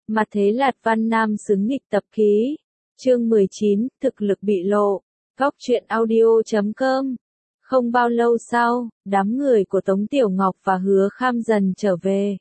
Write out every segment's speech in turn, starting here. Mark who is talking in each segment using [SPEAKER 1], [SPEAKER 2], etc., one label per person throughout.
[SPEAKER 1] Mặt thế Lạt Văn Nam xứng nghịch tập ký. Chương 19, thực lực bị lộ. Góc truyện audio.com. Không bao lâu sau, đám người của Tống Tiểu Ngọc và Hứa Kham dần trở về.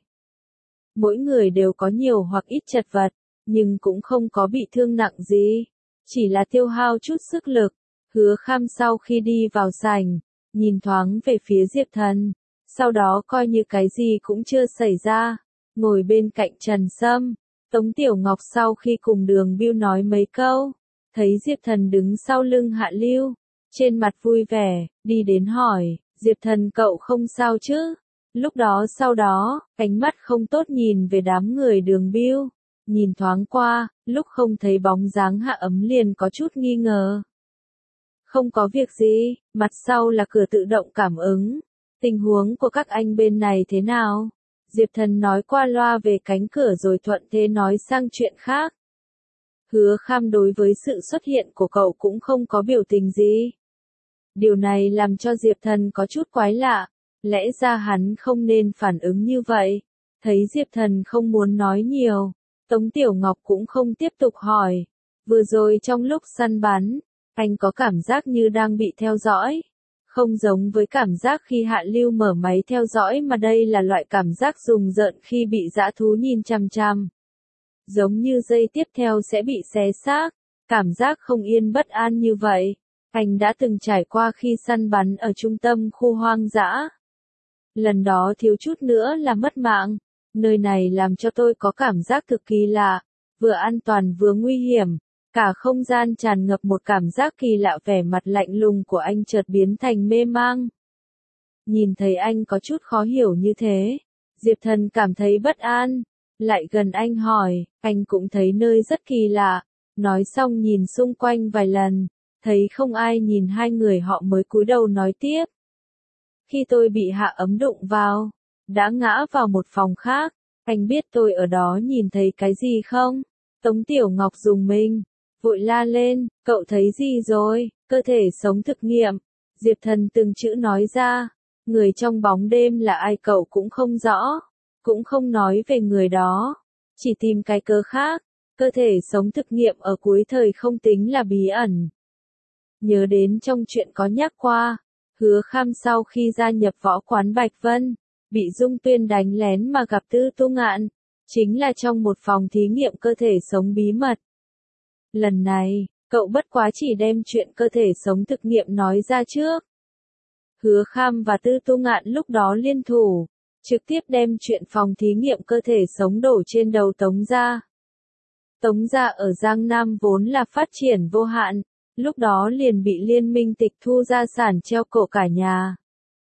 [SPEAKER 1] Mỗi người đều có nhiều hoặc ít chật vật, nhưng cũng không có bị thương nặng gì. Chỉ là tiêu hao chút sức lực. Hứa Kham sau khi đi vào sảnh, nhìn thoáng về phía Diệp Thần. Sau đó coi như cái gì cũng chưa xảy ra. Ngồi bên cạnh Trần Sâm. Tống Tiểu Ngọc sau khi cùng Đường Bưu nói mấy câu, thấy Diệp Thần đứng sau lưng Hạ Lưu, trên mặt vui vẻ, đi đến hỏi, Diệp Thần cậu không sao chứ? Lúc đó sau đó, ánh mắt không tốt nhìn về đám người Đường Bưu, nhìn thoáng qua, lúc không thấy bóng dáng Hạ Ấm liền có chút nghi ngờ. Không có việc gì, mặt sau là cửa tự động cảm ứng, tình huống của các anh bên này thế nào? Diệp Thần nói qua loa về cánh cửa rồi thuận thế nói sang chuyện khác. Hứa Kham đối với sự xuất hiện của cậu cũng không có biểu tình gì. Điều này làm cho Diệp Thần có chút quái lạ, lẽ ra hắn không nên phản ứng như vậy. Thấy Diệp Thần không muốn nói nhiều, Tống Tiểu Ngọc cũng không tiếp tục hỏi. Vừa rồi trong lúc săn bắn, anh có cảm giác như đang bị theo dõi. Không giống với cảm giác khi Hạ Lưu mở máy theo dõi mà đây là loại cảm giác rùng rợn khi bị dã thú nhìn chằm chằm. Giống như giây tiếp theo sẽ bị xé xác, cảm giác không yên bất an như vậy. Anh đã từng trải qua khi săn bắn ở trung tâm khu hoang dã. Lần đó thiếu chút nữa là mất mạng. Nơi này làm cho tôi có cảm giác cực kỳ lạ, vừa an toàn vừa nguy hiểm. Cả không gian tràn ngập một cảm giác kỳ lạ, vẻ mặt lạnh lùng của anh chợt biến thành mê mang. Nhìn thấy anh có chút khó hiểu như thế, Diệp Thần cảm thấy bất an, lại gần anh hỏi, anh cũng thấy nơi rất kỳ lạ, nói xong nhìn xung quanh vài lần, thấy không ai nhìn hai người họ mới cúi đầu nói tiếp. Khi tôi bị Hạ Ấm đụng vào, đã ngã vào một phòng khác, anh biết tôi ở đó nhìn thấy cái gì không? Tống Tiểu Ngọc rùng mình, vội la lên, cậu thấy gì rồi? Cơ thể sống thực nghiệm. Diệp Thần từng chữ nói ra, người trong bóng đêm là ai cậu cũng không rõ, cũng không nói về người đó, chỉ tìm cái cớ khác. Cơ thể sống thực nghiệm ở cuối thời không tính là bí ẩn. Nhớ đến trong chuyện có nhắc qua, Hứa Kham sau khi gia nhập võ quán Bạch Vân, bị Dung Tuyên đánh lén mà gặp Tư Tu Ngạn, chính là trong một phòng thí nghiệm cơ thể sống bí mật. Lần này, cậu bất quá chỉ đem chuyện cơ thể sống thực nghiệm nói ra trước. Hứa Kham và Tư Tu Ngạn lúc đó liên thủ, trực tiếp đem chuyện phòng thí nghiệm cơ thể sống đổ trên đầu Tống gia. Tống gia ở Giang Nam vốn là phát triển vô hạn, lúc đó liền bị liên minh tịch thu gia sản treo cổ cả nhà.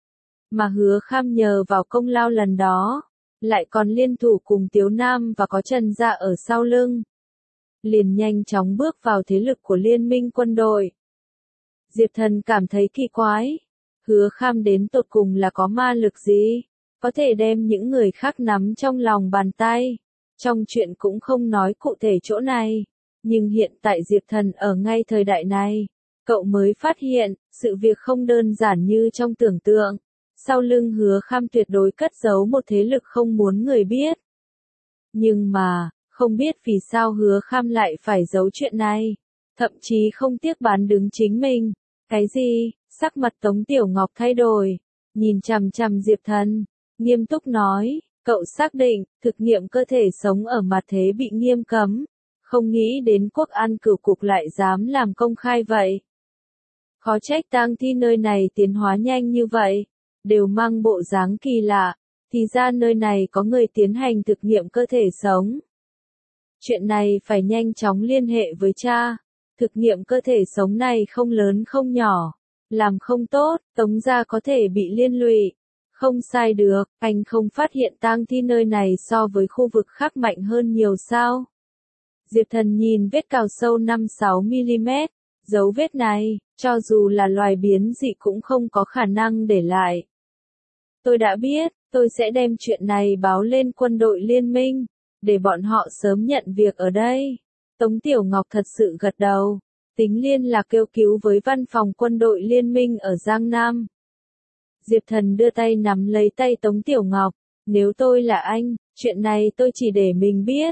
[SPEAKER 1] Mà Hứa Kham nhờ vào công lao lần đó, lại còn liên thủ cùng Tiếu Nam và có Trần gia ở sau lưng. Liền nhanh chóng bước vào thế lực của liên minh quân đội. Diệp Thần cảm thấy kỳ quái. Hứa Kham đến tột cùng là có ma lực gì? Có thể đem những người khác nắm trong lòng bàn tay. Trong chuyện cũng không nói cụ thể chỗ này. Nhưng hiện tại Diệp Thần ở ngay thời đại này. Cậu mới phát hiện, sự việc không đơn giản như trong tưởng tượng. Sau lưng Hứa Kham tuyệt đối cất giấu một thế lực không muốn người biết. Nhưng mà, không biết vì sao Hứa Kham lại phải giấu chuyện này. Thậm chí không tiếc bán đứng chính mình. Cái gì? Sắc mặt Tống Tiểu Ngọc thay đổi. Nhìn chằm chằm Diệp Thần. Nghiêm túc nói. Cậu xác định, thực nghiệm cơ thể sống ở mặt thế bị nghiêm cấm. Không nghĩ đến Quốc An Cửu Cục lại dám làm công khai vậy. Khó trách tang thi nơi này tiến hóa nhanh như vậy. Đều mang bộ dáng kỳ lạ. Thì ra nơi này có người tiến hành thực nghiệm cơ thể sống. Chuyện này phải nhanh chóng liên hệ với cha. Thực nghiệm cơ thể sống này không lớn không nhỏ. Làm không tốt, Tống gia có thể bị liên lụy. Không sai được, anh không phát hiện tang thi nơi này so với khu vực khác mạnh hơn nhiều sao. Diệp Thần nhìn vết cào sâu 5-6mm. Dấu vết này, cho dù là loài biến dị cũng không có khả năng để lại. Tôi đã biết, tôi sẽ đem chuyện này báo lên quân đội liên minh. Để bọn họ sớm nhận việc ở đây. Tống Tiểu Ngọc thật sự gật đầu. Tính liên lạc kêu cứu với văn phòng quân đội liên minh ở Giang Nam. Diệp Thần đưa tay nắm lấy tay Tống Tiểu Ngọc. Nếu tôi là anh, chuyện này tôi chỉ để mình biết.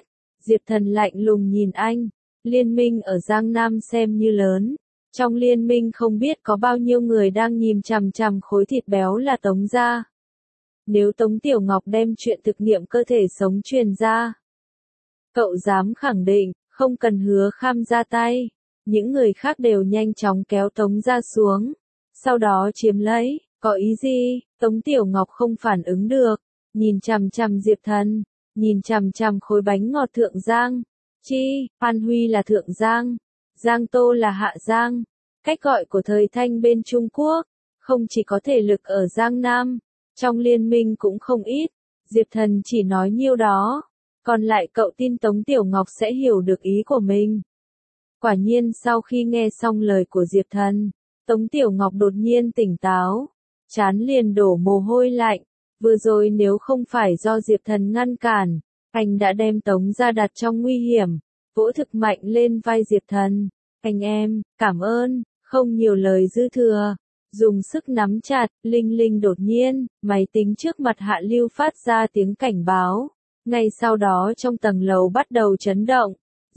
[SPEAKER 1] Diệp Thần lạnh lùng nhìn anh, liên minh ở Giang Nam xem như lớn. Trong liên minh không biết có bao nhiêu người đang nhìn chằm chằm khối thịt béo là Tống gia. Nếu Tống Tiểu Ngọc đem chuyện thực nghiệm cơ thể sống truyền ra, cậu dám khẳng định, không cần Hứa Kham ra tay, những người khác đều nhanh chóng kéo Tống gia xuống, sau đó chiếm lấy, có ý gì? Tống Tiểu Ngọc không phản ứng được, nhìn chằm chằm Diệp Thần, nhìn chằm chằm khối bánh ngọt Thượng Giang. Phan Huy là Thượng Giang, Giang Tô là Hạ Giang, cách gọi của thời Thanh bên Trung Quốc, không chỉ có thể lực ở Giang Nam, trong liên minh cũng không ít, Diệp Thần chỉ nói nhiêu đó, còn lại cậu tin Tống Tiểu Ngọc sẽ hiểu được ý của mình. Quả nhiên sau khi nghe xong lời của Diệp Thần, Tống Tiểu Ngọc đột nhiên tỉnh táo, trán liền đổ mồ hôi lạnh, vừa rồi nếu không phải do Diệp Thần ngăn cản, anh đã đem Tống gia đặt trong nguy hiểm, vỗ thực mạnh lên vai Diệp Thần. Anh em, cảm ơn, không nhiều lời dư thừa, dùng sức nắm chặt, linh linh đột nhiên, máy tính trước mặt Hạ Lưu phát ra tiếng cảnh báo. Ngay sau đó trong tầng lầu bắt đầu chấn động,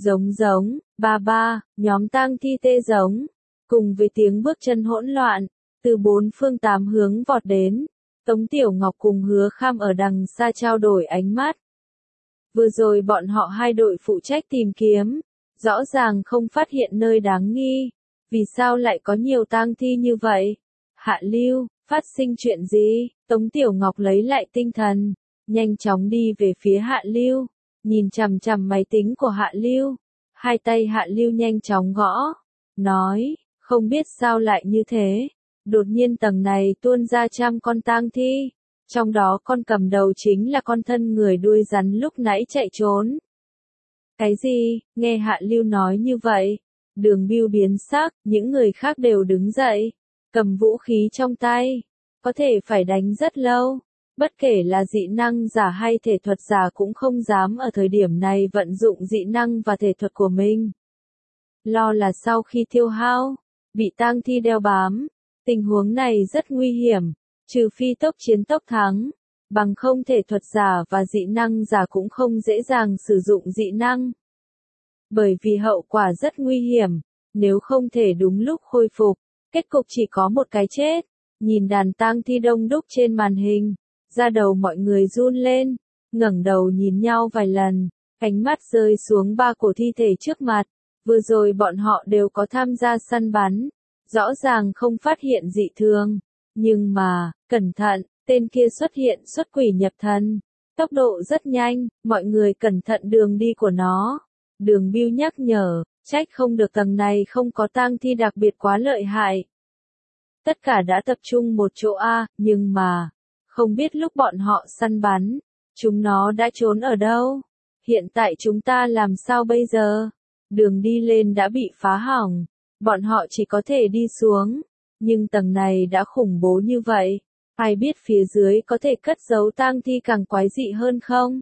[SPEAKER 1] giống, ba, nhóm tang thi tê giống, cùng với tiếng bước chân hỗn loạn, từ bốn phương tám hướng vọt đến. Tống Tiểu Ngọc cùng Hứa Kham ở đằng xa trao đổi ánh mắt. Vừa rồi bọn họ hai đội phụ trách tìm kiếm, rõ ràng không phát hiện nơi đáng nghi, vì sao lại có nhiều tang thi như vậy? Hạ Lưu, phát sinh chuyện gì? Tống Tiểu Ngọc lấy lại tinh thần, nhanh chóng đi về phía Hạ Lưu, nhìn chằm chằm máy tính của Hạ Lưu, hai tay Hạ Lưu nhanh chóng gõ, nói, không biết sao lại như thế, đột nhiên tầng này tuôn ra trăm con tang thi, trong đó con cầm đầu chính là con thân người đuôi rắn lúc nãy chạy trốn. Cái gì? Nghe Hạ Lưu nói như vậy, Đường Bưu biến sắc, những người khác đều đứng dậy, cầm vũ khí trong tay, có thể phải đánh rất lâu. Bất kể là dị năng giả hay thể thuật giả cũng không dám ở thời điểm này vận dụng dị năng và thể thuật của mình. Lo là sau khi tiêu hao, bị tang thi đeo bám, tình huống này rất nguy hiểm, trừ phi tốc chiến tốc thắng, bằng không thể thuật giả và dị năng giả cũng không dễ dàng sử dụng dị năng. Bởi vì hậu quả rất nguy hiểm, nếu không thể đúng lúc khôi phục, kết cục chỉ có một cái chết. Nhìn đàn tang thi đông đúc trên màn hình, da đầu mọi người run lên, ngẩng đầu nhìn nhau vài lần, ánh mắt rơi xuống ba cổ thi thể trước mặt. Vừa rồi bọn họ đều có tham gia săn bắn, rõ ràng không phát hiện dị thường, nhưng mà, cẩn thận, tên kia xuất hiện xuất quỷ nhập thần, tốc độ rất nhanh, mọi người cẩn thận đường đi của nó. Đường Bưu nhắc nhở, trách không được tầng này không có tang thi đặc biệt quá lợi hại. Tất cả đã tập trung một chỗ nhưng mà, không biết lúc bọn họ săn bắn, chúng nó đã trốn ở đâu? Hiện tại chúng ta làm sao bây giờ? Đường đi lên đã bị phá hỏng, bọn họ chỉ có thể đi xuống, nhưng tầng này đã khủng bố như vậy, ai biết phía dưới có thể cất giấu tang thi càng quái dị hơn không?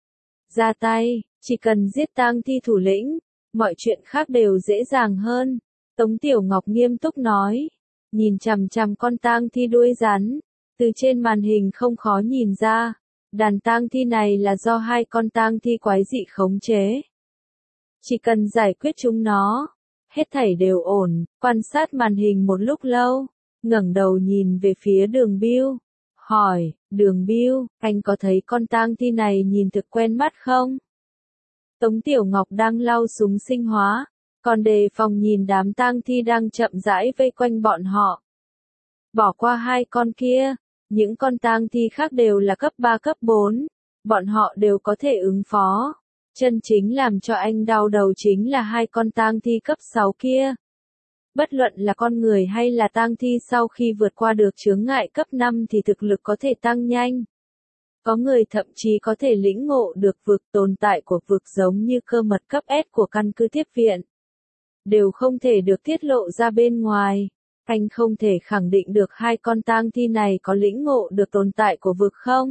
[SPEAKER 1] Ra tay, chỉ cần giết tang thi thủ lĩnh, mọi chuyện khác đều dễ dàng hơn. Tống Tiểu Ngọc nghiêm túc nói, nhìn chằm chằm con tang thi đuôi rắn, từ trên màn hình không khó nhìn ra, đàn tang thi này là do hai con tang thi quái dị khống chế. Chỉ cần giải quyết chúng nó, hết thảy đều ổn. Quan sát màn hình một lúc lâu, ngẩng đầu nhìn về phía Đường Bưu, hỏi, Đường Bưu, anh có thấy con tang thi này nhìn thực quen mắt không? Tống Tiểu Ngọc đang lau súng sinh hóa, còn đề phòng nhìn đám tang thi đang chậm rãi vây quanh bọn họ. Bỏ qua hai con kia, những con tang thi khác đều là cấp 3 cấp 4, bọn họ đều có thể ứng phó. Chân chính làm cho anh đau đầu chính là hai con tang thi cấp 6 kia. Bất luận là con người hay là tang thi sau khi vượt qua được chướng ngại cấp 5 thì thực lực có thể tăng nhanh. Có người thậm chí có thể lĩnh ngộ được vực tồn tại của vực giống như cơ mật cấp S của căn cứ tiếp viện. Đều không thể được tiết lộ ra bên ngoài. Anh không thể khẳng định được hai con tang thi này có lĩnh ngộ được tồn tại của vực không?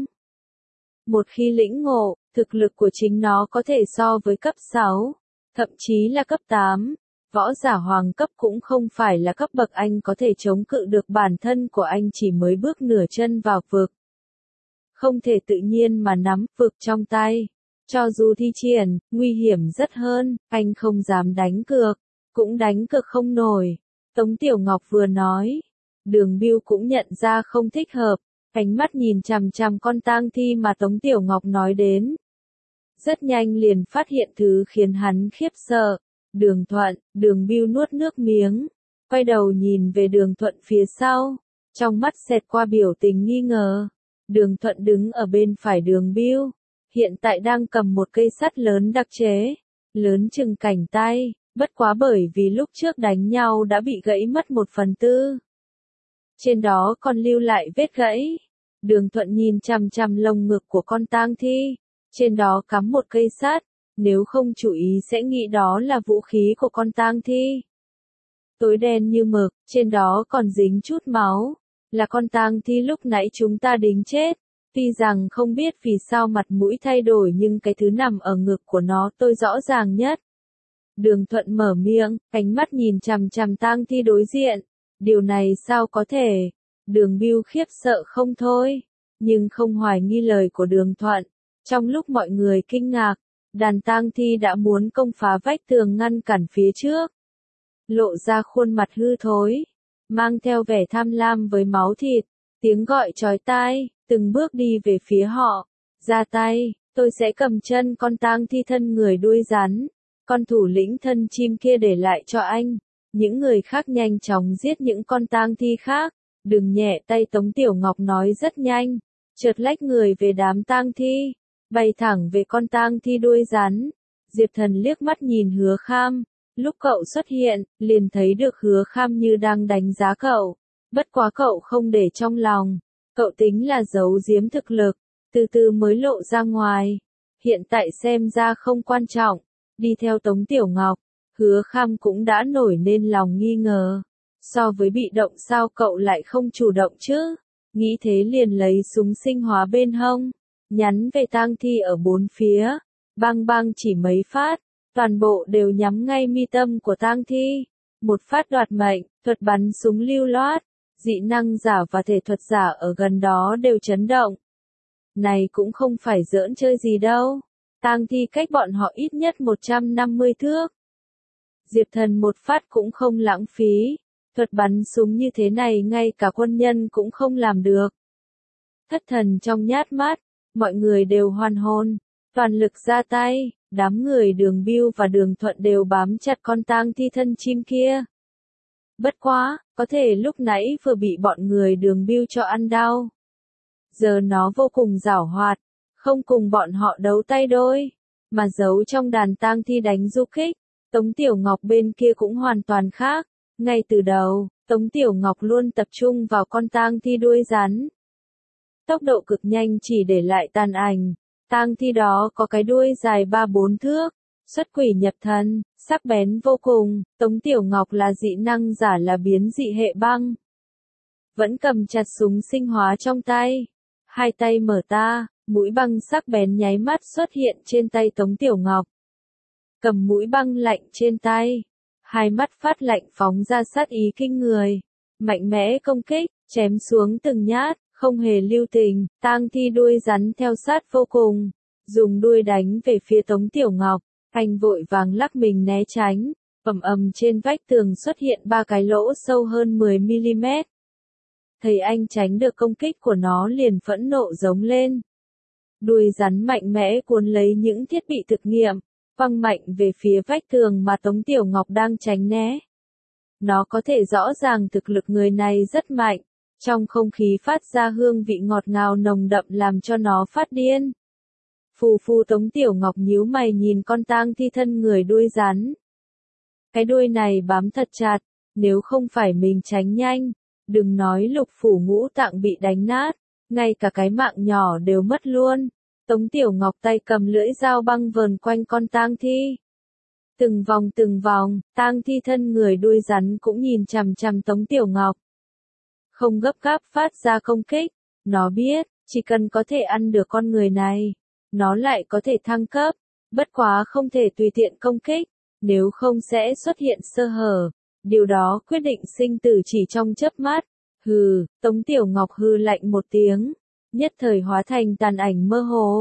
[SPEAKER 1] Một khi lĩnh ngộ, thực lực của chính nó có thể so với cấp 6, thậm chí là cấp 8. Võ giả hoàng cấp cũng không phải là cấp bậc anh có thể chống cự được, bản thân của anh chỉ mới bước nửa chân vào vực. Không thể tự nhiên mà nắm vực trong tay. Cho dù thi triển, nguy hiểm rất hơn, anh không dám đánh cược, cũng đánh cược không nổi. Tống Tiểu Ngọc vừa nói, Đường Bưu cũng nhận ra không thích hợp, ánh mắt nhìn chằm chằm con tang thi mà Tống Tiểu Ngọc nói đến. Rất nhanh liền phát hiện thứ khiến hắn khiếp sợ. Đường Thuận, Đường Bưu nuốt nước miếng, quay đầu nhìn về Đường Thuận phía sau, trong mắt xẹt qua biểu tình nghi ngờ. Đường Thuận đứng ở bên phải Đường Bưu, hiện tại đang cầm một cây sắt lớn đặc chế, lớn chừng cánh tay, bất quá bởi vì lúc trước đánh nhau đã bị gãy mất 1/4. Trên đó còn lưu lại vết gãy. Đường Thuận nhìn chằm chằm lồng ngực của con tang thi, trên đó cắm một cây sắt, nếu không chú ý sẽ nghĩ đó là vũ khí của con tang thi. Tối đen như mực, trên đó còn dính chút máu, là con tang thi lúc nãy chúng ta đính chết. Tuy rằng không biết vì sao mặt mũi thay đổi nhưng cái thứ nằm ở ngực của nó tôi rõ ràng nhất. Đường Thuận mở miệng, ánh mắt nhìn chằm chằm tang thi đối diện. Điều này sao có thể? Đường Bưu khiếp sợ không thôi, nhưng không hoài nghi lời của Đường Thuận. Trong lúc mọi người kinh ngạc, đàn tang thi đã muốn công phá vách tường ngăn cản phía trước. Lộ ra khuôn mặt hư thối, mang theo vẻ tham lam với máu thịt, tiếng gọi chói tai, từng bước đi về phía họ. Ra tay, tôi sẽ cầm chân con tang thi thân người đuôi rắn, con thủ lĩnh thân chim kia để lại cho anh. Những người khác nhanh chóng giết những con tang thi khác. Đừng nhẹ tay, Tống Tiểu Ngọc nói rất nhanh, chợt lách người về đám tang thi, bay thẳng về con tang thi đuôi rắn. Diệp Thần liếc mắt nhìn Hứa Kham, lúc cậu xuất hiện, liền thấy được Hứa Kham như đang đánh giá cậu, bất quá cậu không để trong lòng, cậu tính là giấu giếm thực lực, từ từ mới lộ ra ngoài. Hiện tại xem ra không quan trọng, đi theo Tống Tiểu Ngọc, Hứa Kham cũng đã nổi nên lòng nghi ngờ. So với bị động sao cậu lại không chủ động chứ? Nghĩ thế liền lấy súng sinh hóa bên hông, nhắm về tang thi ở bốn phía, bang bang chỉ mấy phát, toàn bộ đều nhắm ngay mi tâm của tang thi. Một phát đoạt mệnh, thuật bắn súng lưu loát, dị năng giả và thể thuật giả ở gần đó đều chấn động. Này cũng không phải giỡn chơi gì đâu, tang thi cách bọn họ ít nhất 150 thước. Diệp Thần một phát cũng không lãng phí. Thuật bắn súng như thế này ngay cả quân nhân cũng không làm được. Thất thần trong nhát mắt, mọi người đều hoàn hồn, toàn lực ra tay, đám người Đường Bưu và Đường Thuận đều bám chặt con tang thi thân chim kia. Bất quá, có thể lúc nãy vừa bị bọn người Đường Bưu cho ăn đau. Giờ nó vô cùng giảo hoạt, không cùng bọn họ đấu tay đôi, mà giấu trong đàn tang thi đánh du kích. Tống Tiểu Ngọc bên kia cũng hoàn toàn khác. Ngay từ đầu, Tống Tiểu Ngọc luôn tập trung vào con tang thi đuôi rắn. Tốc độ cực nhanh chỉ để lại tàn ảnh. Tang thi đó có cái đuôi dài 3-4 thước, xuất quỷ nhập thần, sắc bén vô cùng. Tống Tiểu Ngọc là dị năng giả, là biến dị hệ băng. Vẫn cầm chặt súng sinh hóa trong tay. Hai tay mở ta, mũi băng sắc bén nháy mắt xuất hiện trên tay Tống Tiểu Ngọc. Cầm mũi băng lạnh trên tay. Hai mắt phát lạnh phóng ra sát ý kinh người, mạnh mẽ công kích, chém xuống từng nhát, không hề lưu tình. Tang thi đuôi rắn theo sát vô cùng, dùng đuôi đánh về phía Tống Tiểu Ngọc. Anh vội vàng lắc mình né tránh, ầm ầm trên vách tường xuất hiện 3 cái lỗ sâu hơn 10 mm. Thấy anh tránh được công kích của nó liền phẫn nộ giống lên. Đuôi rắn mạnh mẽ cuốn lấy những thiết bị thực nghiệm, văng mạnh về phía vách tường mà Tống Tiểu Ngọc đang tránh né. Nó có thể rõ ràng thực lực người này rất mạnh, trong không khí phát ra hương vị ngọt ngào nồng đậm làm cho nó phát điên. Phù phù, Tống Tiểu Ngọc nhíu mày nhìn con tang thi thân người đuôi rắn. Cái đuôi này bám thật chặt, nếu không phải mình tránh nhanh, đừng nói lục phủ ngũ tạng bị đánh nát, ngay cả cái mạng nhỏ đều mất luôn. Tống Tiểu Ngọc tay cầm lưỡi dao băng vờn quanh con tang thi. Từng vòng, tang thi thân người đuôi rắn cũng nhìn chằm chằm Tống Tiểu Ngọc. Không gấp gáp phát ra công kích, nó biết, chỉ cần có thể ăn được con người này, nó lại có thể thăng cấp, bất quá không thể tùy tiện công kích, nếu không sẽ xuất hiện sơ hở, điều đó quyết định sinh tử chỉ trong chớp mắt. Hừ, Tống Tiểu Ngọc hừ lạnh một tiếng, nhất thời hóa thành tàn ảnh mơ hồ,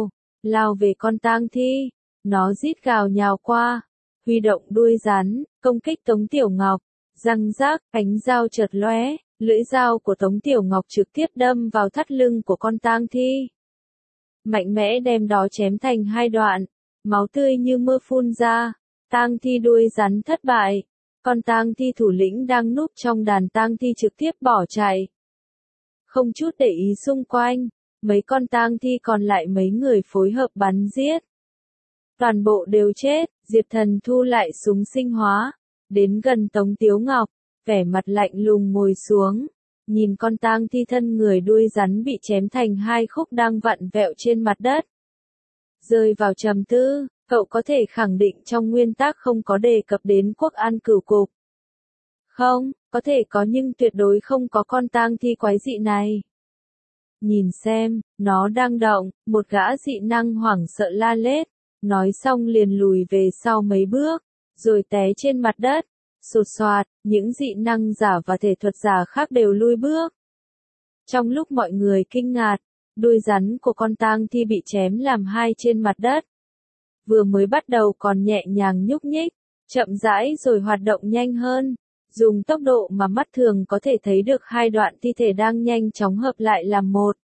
[SPEAKER 1] lao về con tang thi. Nó rít gào nhào qua, huy động đuôi rắn, công kích Tống Tiểu Ngọc. Răng rác, ánh dao chợt lóe, lưỡi dao của Tống Tiểu Ngọc trực tiếp đâm vào thắt lưng của con tang thi. Mạnh mẽ đem đó chém thành hai đoạn, máu tươi như mưa phun ra, tang thi đuôi rắn thất bại. Con tang thi thủ lĩnh đang núp trong đàn tang thi trực tiếp bỏ chạy. Không chút để ý xung quanh, mấy con tang thi còn lại mấy người phối hợp bắn giết. Toàn bộ đều chết, Diệp Thần thu lại súng sinh hóa, đến gần Tống Tiếu Ngọc, vẻ mặt lạnh lùng ngồi xuống, nhìn con tang thi thân người đuôi rắn bị chém thành hai khúc đang vặn vẹo trên mặt đất. Rơi vào trầm tư, cậu có thể khẳng định trong nguyên tắc không có đề cập đến quốc an cửu cục. Không, có thể có nhưng tuyệt đối không có con tang thi quái dị này. Nhìn xem, nó đang động, một gã dị năng hoảng sợ la lết, nói xong liền lùi về sau mấy bước, rồi té trên mặt đất, sột soạt, những dị năng giả và thể thuật giả khác đều lui bước. Trong lúc mọi người kinh ngạc, đuôi rắn của con tang thi bị chém làm hai trên mặt đất. Vừa mới bắt đầu còn nhẹ nhàng nhúc nhích, chậm rãi rồi hoạt động nhanh hơn, dùng tốc độ mà mắt thường có thể thấy được hai đoạn thi thể đang nhanh chóng hợp lại làm một.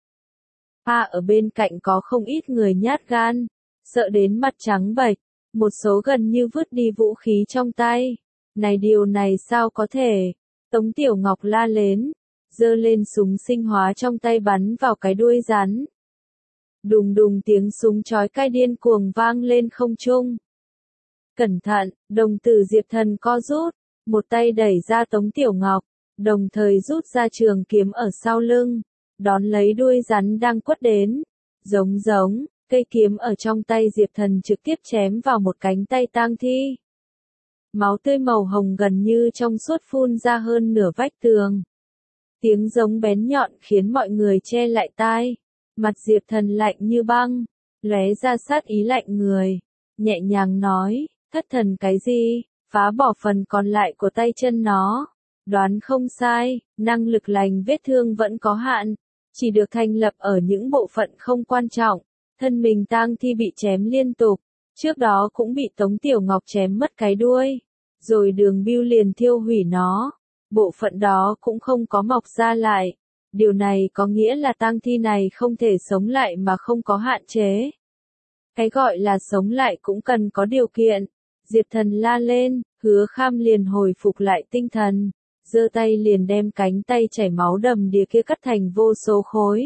[SPEAKER 1] Ở bên cạnh có không ít người nhát gan, sợ đến mặt trắng bệch, một số gần như vứt đi vũ khí trong tay. Này điều này sao có thể? Tống Tiểu Ngọc la lên, giơ lên súng sinh hóa trong tay bắn vào cái đuôi rắn. Đùng đùng tiếng súng chói tai điên cuồng vang lên không trung. Cẩn thận, đồng tử Diệp Thần co rút, một tay đẩy ra Tống Tiểu Ngọc, đồng thời rút ra trường kiếm ở sau lưng, đón lấy đuôi rắn đang quất đến. Giống, cây kiếm ở trong tay Diệp Thần trực tiếp chém vào một cánh tay tang thi. Máu tươi màu hồng gần như trong suốt phun ra hơn nửa vách tường. Tiếng giống bén nhọn khiến mọi người che lại tai. Mặt Diệp Thần lạnh như băng, lóe ra sát ý lạnh người, nhẹ nhàng nói, thất thần cái gì, phá bỏ phần còn lại của tay chân nó. Đoán không sai, năng lực lành vết thương vẫn có hạn, chỉ được thành lập ở những bộ phận không quan trọng. Thân mình tang thi bị chém liên tục, trước đó cũng bị Tống Tiểu Ngọc chém mất cái đuôi, rồi Đường Bưu liền thiêu hủy nó. Bộ phận đó cũng không có mọc ra lại. Điều này có nghĩa là tang thi này không thể sống lại mà không có hạn chế. Cái gọi là sống lại cũng cần có điều kiện. Diệp Thần la lên, Hứa Kham liền hồi phục lại tinh thần, giơ tay liền đem cánh tay chảy máu đầm đìa kia cắt thành vô số khối.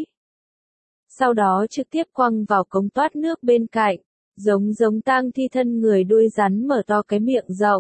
[SPEAKER 1] Sau đó trực tiếp quăng vào cống thoát nước bên cạnh, giống tang thi thân người đuôi rắn mở to cái miệng rộng.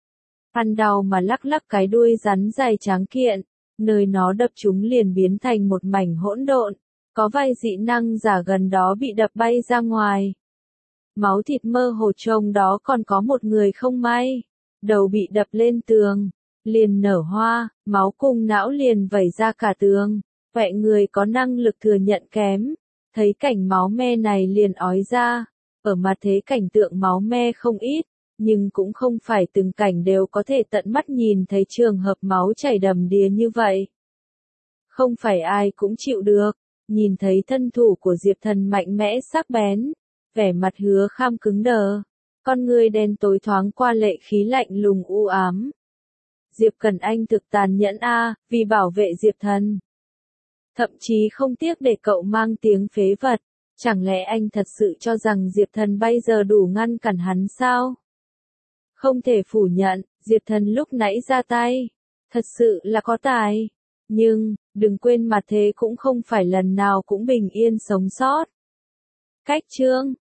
[SPEAKER 1] Ăn đau mà lắc lắc cái đuôi rắn dài tráng kiện, nơi nó đập chúng liền biến thành một mảnh hỗn độn, có vài dị năng giả gần đó bị đập bay ra ngoài. Máu thịt mơ hồ trông đó còn có một người không may, đầu bị đập lên tường, liền nở hoa, máu cùng não liền vẩy ra cả tường. Vậy người có năng lực thừa nhận kém, thấy cảnh máu me này liền ói ra. Ở mặt thế cảnh tượng máu me không ít, nhưng cũng không phải từng cảnh đều có thể tận mắt nhìn thấy trường hợp máu chảy đầm đìa như vậy. Không phải ai cũng chịu được, nhìn thấy thân thủ của Diệp Thần mạnh mẽ sắc bén, vẻ mặt Hứa Kham cứng đờ, con người đen tối thoáng qua lệ khí lạnh lùng u ám. Diệp Cẩn Anh thực tàn nhẫn vì bảo vệ Diệp Thần. Thậm chí không tiếc để cậu mang tiếng phế vật, chẳng lẽ anh thật sự cho rằng Diệp Thần bây giờ đủ ngăn cản hắn sao? Không thể phủ nhận, Diệp Thần lúc nãy ra tay, thật sự là có tài. Nhưng, đừng quên mặt thế cũng không phải lần nào cũng bình yên sống sót. Cách chương